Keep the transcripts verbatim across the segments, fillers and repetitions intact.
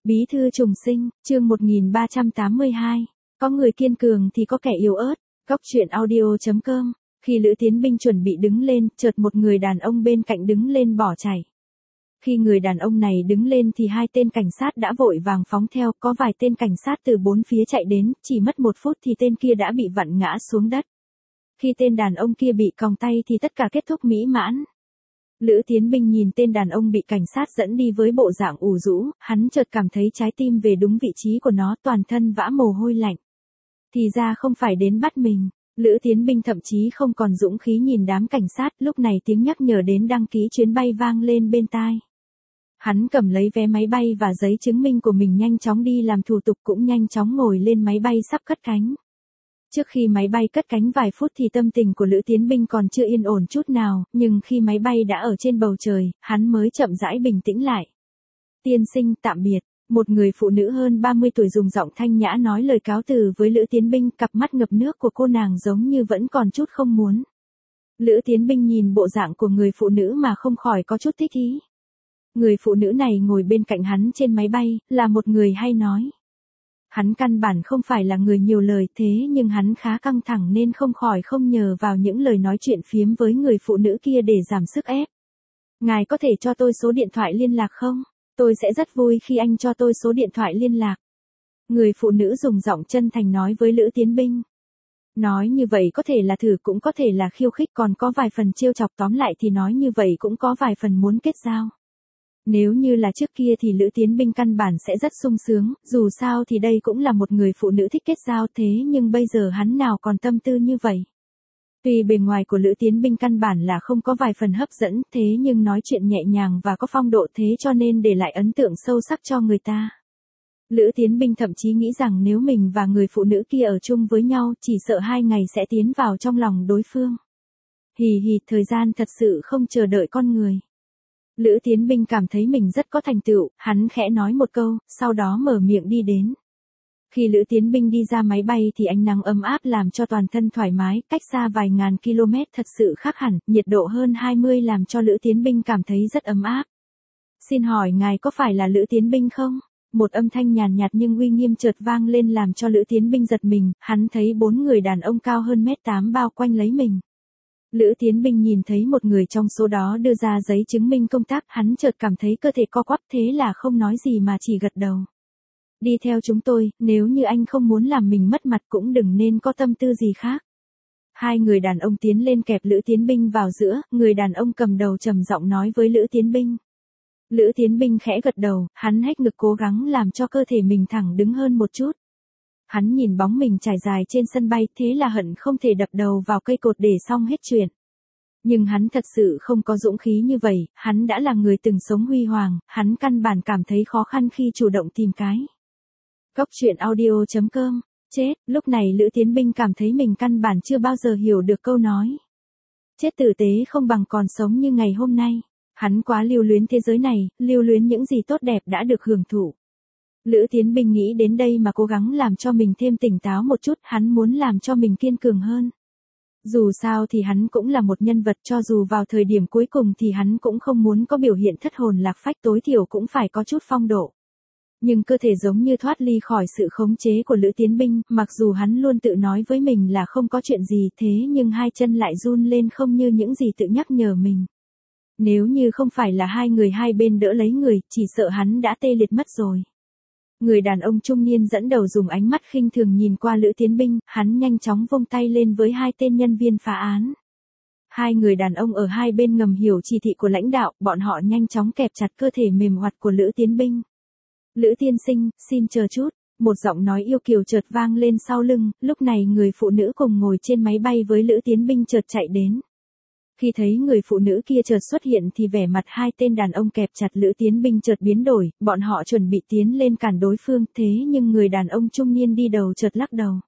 Bí thư trùng sinh, chương một nghìn ba trăm tám mươi hai. Có người kiên cường thì có kẻ yếu ớt. Góc truyện audio chấm com. Khi Lữ Tiến Binh chuẩn bị đứng lên, chợt một người đàn ông bên cạnh đứng lên bỏ chạy. Khi người đàn ông này đứng lên thì hai tên cảnh sát đã vội vàng phóng theo, có vài tên cảnh sát từ bốn phía chạy đến, chỉ mất một phút thì tên kia đã bị vặn ngã xuống đất. Khi tên đàn ông kia bị còng tay thì tất cả kết thúc mỹ mãn. Lữ Tiến Binh nhìn tên đàn ông bị cảnh sát dẫn đi với bộ dạng ủ rũ, hắn chợt cảm thấy trái tim về đúng vị trí của nó, toàn thân vã mồ hôi lạnh. Thì ra không phải đến bắt mình. Lữ Tiến Binh thậm chí không còn dũng khí nhìn đám cảnh sát, lúc này tiếng nhắc nhở đến đăng ký chuyến bay vang lên bên tai. Hắn cầm lấy vé máy bay và giấy chứng minh của mình, nhanh chóng đi làm thủ tục, cũng nhanh chóng ngồi lên máy bay sắp cất cánh. Trước khi máy bay cất cánh vài phút thì tâm tình của Lữ Tiến Binh còn chưa yên ổn chút nào, nhưng khi máy bay đã ở trên bầu trời, hắn mới chậm rãi bình tĩnh lại. Tiên sinh, tạm biệt. Một người phụ nữ hơn ba mươi tuổi dùng giọng thanh nhã nói lời cáo từ với Lữ Tiến Binh, cặp mắt ngập nước của cô nàng giống như vẫn còn chút không muốn. Lữ Tiến Binh nhìn bộ dạng của người phụ nữ mà không khỏi có chút thích ý. Người phụ nữ này ngồi bên cạnh hắn trên máy bay, là một người hay nói. Hắn căn bản không phải là người nhiều lời, thế nhưng hắn khá căng thẳng nên không khỏi không nhờ vào những lời nói chuyện phiếm với người phụ nữ kia để giảm sức ép. Ngài có thể cho tôi số điện thoại liên lạc không? Tôi sẽ rất vui khi anh cho tôi số điện thoại liên lạc. Người phụ nữ dùng giọng chân thành nói với Lữ Tiến Binh. Nói như vậy có thể là thử, cũng có thể là khiêu khích, còn có vài phần trêu chọc, tóm lại thì nói như vậy cũng có vài phần muốn kết giao. Nếu như là trước kia thì Lữ Tiến Binh căn bản sẽ rất sung sướng, dù sao thì đây cũng là một người phụ nữ thích kết giao, thế nhưng bây giờ hắn nào còn tâm tư như vậy. Tuy bề ngoài của Lữ Tiến Binh căn bản là không có vài phần hấp dẫn, thế nhưng nói chuyện nhẹ nhàng và có phong độ, thế cho nên để lại ấn tượng sâu sắc cho người ta. Lữ Tiến Binh thậm chí nghĩ rằng nếu mình và người phụ nữ kia ở chung với nhau, chỉ sợ hai ngày sẽ tiến vào trong lòng đối phương. Hì hì, thời gian thật sự không chờ đợi con người. Lữ Tiến Binh cảm thấy mình rất có thành tựu, hắn khẽ nói một câu, sau đó mở miệng đi đến. Khi Lữ Tiến Binh đi ra máy bay thì ánh nắng ấm áp làm cho toàn thân thoải mái, cách xa vài ngàn km thật sự khác hẳn, nhiệt độ hơn hai mươi làm cho Lữ Tiến Binh cảm thấy rất ấm áp. Xin hỏi ngài có phải là Lữ Tiến Binh không? Một âm thanh nhàn nhạt nhưng uy nghiêm chợt vang lên làm cho Lữ Tiến Binh giật mình, hắn thấy bốn người đàn ông cao hơn mét tám bao quanh lấy mình. Lữ Tiến Binh nhìn thấy một người trong số đó đưa ra giấy chứng minh công tác, hắn chợt cảm thấy cơ thể co quắp, thế là không nói gì mà chỉ gật đầu. Đi theo chúng tôi, nếu như anh không muốn làm mình mất mặt cũng đừng nên có tâm tư gì khác. Hai người đàn ông tiến lên kẹp Lữ Tiến Binh vào giữa, người đàn ông cầm đầu trầm giọng nói với Lữ Tiến Binh. Lữ Tiến Binh khẽ gật đầu, hắn hét ngực cố gắng làm cho cơ thể mình thẳng đứng hơn một chút. Hắn nhìn bóng mình trải dài trên sân bay, thế là hận không thể đập đầu vào cây cột để xong hết chuyện. Nhưng hắn thật sự không có dũng khí như vậy, hắn đã là người từng sống huy hoàng, hắn căn bản cảm thấy khó khăn khi chủ động tìm cái. Góc truyện audio chấm com. Chết, lúc này Lữ Tiến Binh cảm thấy mình căn bản chưa bao giờ hiểu được câu nói. Chết tử tế không bằng còn sống như ngày hôm nay. Hắn quá lưu luyến thế giới này, lưu luyến những gì tốt đẹp đã được hưởng thụ. Lữ Tiến Binh nghĩ đến đây mà cố gắng làm cho mình thêm tỉnh táo một chút, hắn muốn làm cho mình kiên cường hơn. Dù sao thì hắn cũng là một nhân vật, cho dù vào thời điểm cuối cùng thì hắn cũng không muốn có biểu hiện thất hồn lạc phách, tối thiểu cũng phải có chút phong độ. Nhưng cơ thể giống như thoát ly khỏi sự khống chế của Lữ Tiến Binh, mặc dù hắn luôn tự nói với mình là không có chuyện gì, thế nhưng hai chân lại run lên không như những gì tự nhắc nhở mình. Nếu như không phải là hai người hai bên đỡ lấy người, chỉ sợ hắn đã tê liệt mất rồi. Người đàn ông trung niên dẫn đầu dùng ánh mắt khinh thường nhìn qua Lữ Tiến Binh, hắn nhanh chóng vung tay lên với hai tên nhân viên phá án. Hai người đàn ông ở hai bên ngầm hiểu chỉ thị của lãnh đạo, bọn họ nhanh chóng kẹp chặt cơ thể mềm hoạt của Lữ Tiến Binh. Lữ tiên sinh, xin chờ chút, một giọng nói yêu kiều chợt vang lên sau lưng, lúc này người phụ nữ cùng ngồi trên máy bay với Lữ Tiến Binh chợt chạy đến. Khi thấy người phụ nữ kia chợt xuất hiện thì vẻ mặt hai tên đàn ông kẹp chặt Lữ Tiến Binh chợt biến đổi, bọn họ chuẩn bị tiến lên cản đối phương, thế nhưng người đàn ông trung niên đi đầu chợt lắc đầu.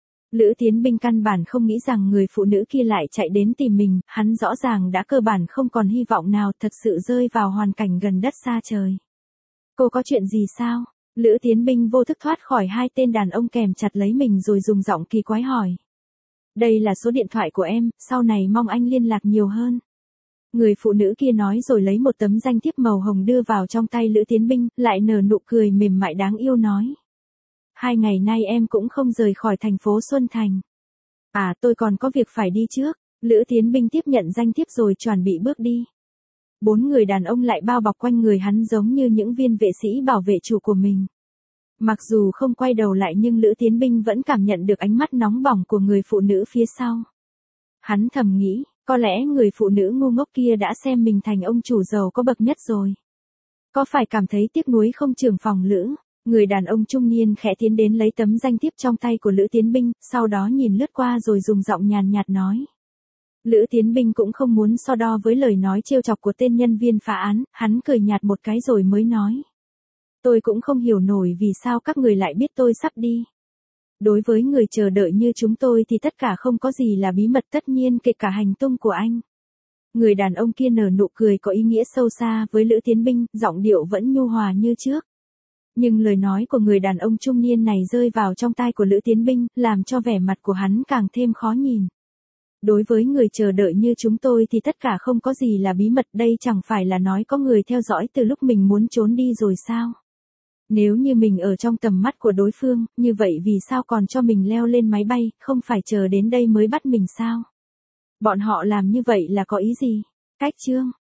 Lữ Tiến Binh căn bản không nghĩ rằng người phụ nữ kia lại chạy đến tìm mình, hắn rõ ràng đã cơ bản không còn hy vọng nào, thật sự rơi vào hoàn cảnh gần đất xa trời. Cô có chuyện gì sao? Lữ Tiến Binh vô thức thoát khỏi hai tên đàn ông kèm chặt lấy mình rồi dùng giọng kỳ quái hỏi. Đây là số điện thoại của em, sau này mong anh liên lạc nhiều hơn. Người phụ nữ kia nói rồi lấy một tấm danh thiếp màu hồng đưa vào trong tay Lữ Tiến Binh, lại nở nụ cười mềm mại đáng yêu nói. Hai ngày nay em cũng không rời khỏi thành phố Xuân Thành. À, tôi còn có việc phải đi trước. Lữ Tiến Binh tiếp nhận danh thiếp rồi chuẩn bị bước đi. Bốn người đàn ông lại bao bọc quanh người hắn giống như những viên vệ sĩ bảo vệ chủ của mình. Mặc dù không quay đầu lại nhưng Lữ Tiến Binh vẫn cảm nhận được ánh mắt nóng bỏng của người phụ nữ phía sau. Hắn thầm nghĩ, có lẽ người phụ nữ ngu ngốc kia đã xem mình thành ông chủ giàu có bậc nhất rồi. Có phải cảm thấy tiếc nuối không trưởng phòng Lữ? Người đàn ông trung niên khẽ tiến đến lấy tấm danh thiếp trong tay của Lữ Tiến Binh, sau đó nhìn lướt qua rồi dùng giọng nhàn nhạt nói. Lữ Tiến Binh cũng không muốn so đo với lời nói trêu chọc của tên nhân viên phá án, hắn cười nhạt một cái rồi mới nói. Tôi cũng không hiểu nổi vì sao các người lại biết tôi sắp đi. Đối với người chờ đợi như chúng tôi thì tất cả không có gì là bí mật, tất nhiên kể cả hành tung của anh. Người đàn ông kia nở nụ cười có ý nghĩa sâu xa với Lữ Tiến Binh, giọng điệu vẫn nhu hòa như trước. Nhưng lời nói của người đàn ông trung niên này rơi vào trong tai của Lữ Tiến Binh, làm cho vẻ mặt của hắn càng thêm khó nhìn. Đối với người chờ đợi như chúng tôi thì tất cả không có gì là bí mật, đây chẳng phải là nói có người theo dõi từ lúc mình muốn trốn đi rồi sao? Nếu như mình ở trong tầm mắt của đối phương, như vậy vì sao còn cho mình leo lên máy bay, không phải chờ đến đây mới bắt mình sao? Bọn họ làm như vậy là có ý gì? Cách chương